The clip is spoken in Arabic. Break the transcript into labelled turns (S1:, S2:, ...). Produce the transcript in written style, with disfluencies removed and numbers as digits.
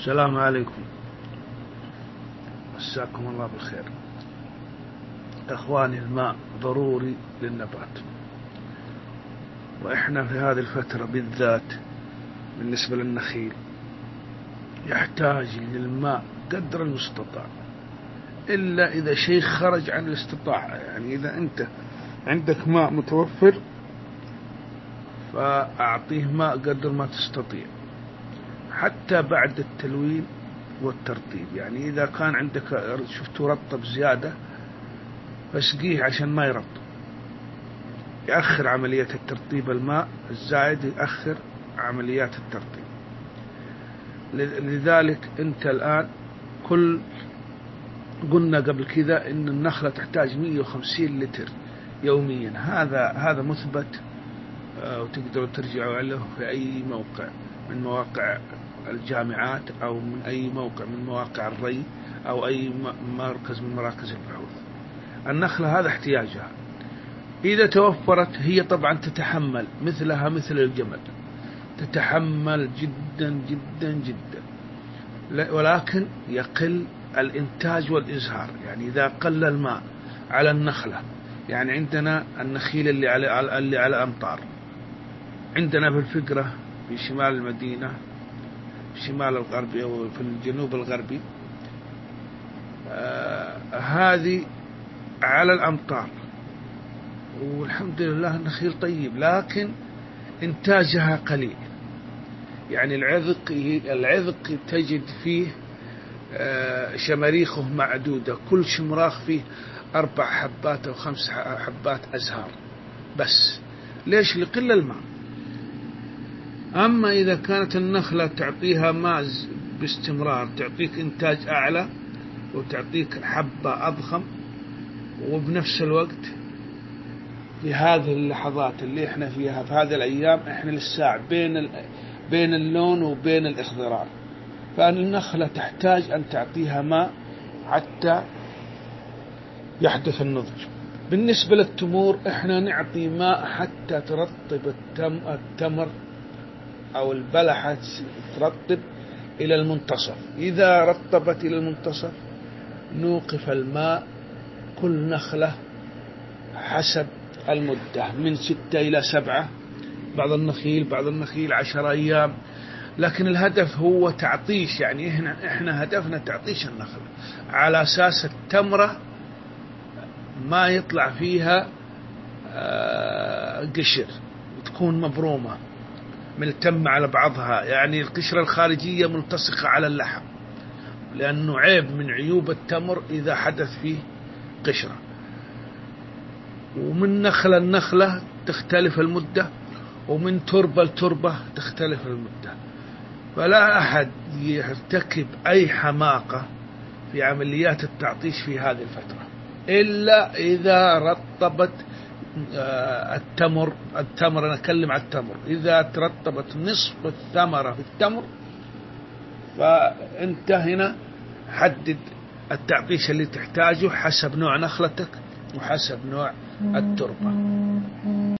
S1: السلام عليكم، مساكم الله بالخير. أخواني، الماء ضروري للنبات، وإحنا في هذه الفترة بالذات بالنسبة للنخيل يحتاج للماء قدر المستطاع، إلا إذا شيء خرج عن الاستطاعة. يعني إذا أنت عندك ماء متوفر فأعطيه ماء قدر ما تستطيع، حتى بعد التلوين والترطيب. يعني إذا كان عندك شفته رطب زيادة فاسقيه عشان ما يرطب، يأخر عملية الترطيب. الماء الزائد يأخر عمليات الترطيب. لذلك أنت الآن قلنا قبل كذا إن النخلة تحتاج 150 لتر يوميا. هذا مثبت، وتقدروا ترجعوا له في أي موقع من مواقع الجامعات أو من أي موقع من مواقع الري أو أي مركز من مراكز البحوث. النخلة هذا احتياجها. إذا توفرت هي طبعا تتحمل مثلها مثل الجمل، تتحمل جدا جدا جدا، ولكن يقل الإنتاج والإزهار. يعني إذا قل الماء على النخلة، يعني عندنا النخيل اللي على أمطار، عندنا في الفقرة في شمال المدينة، في شمال الغربي أو في الجنوب الغربي، هذه على الأمطار والحمد لله النخيل طيب، لكن إنتاجها قليل. يعني العذق تجد فيه شماريخه معدودة، كل شمراخ فيه 4 حبات أو 5 حبات أزهار بس. ليش؟ لقل الماء. أما إذا كانت النخلة تعطيها ماء باستمرار تعطيك إنتاج أعلى وتعطيك حبة أضخم، وبنفس الوقت في هذه اللحظات اللي احنا فيها في هذه الأيام احنا للساعة بين اللون وبين الإخضرار، فالنخلة تحتاج أن تعطيها ماء حتى يحدث النضج. بالنسبة للتمور احنا نعطي ماء حتى ترطب التمر أو البلحة، ترطب إلى المنتصف. إذا رطبت إلى المنتصف نوقف الماء كل نخلة حسب المدة من 6 إلى 7، بعض النخيل 10 أيام. لكن الهدف هو تعطيش، يعني إحنا هدفنا تعطيش النخلة على أساس التمرة ما يطلع فيها قشر وتكون مبرومة ملتمة على بعضها، يعني القشرة الخارجية ملتصقة على اللحم، لأنه عيب من عيوب التمر إذا حدث فيه قشرة. ومن نخلة لنخلة تختلف المدة، ومن تربة لتربة تختلف المدة. فلا أحد يرتكب أي حماقة في عمليات التعطيش في هذه الفترة، إلا إذا رطبت التمر. أنا أتكلم عن التمر، إذا ترطبت نصف الثمرة في التمر فأنت هنا حدد التعطيش اللي تحتاجه حسب نوع نخلتك وحسب نوع التربة.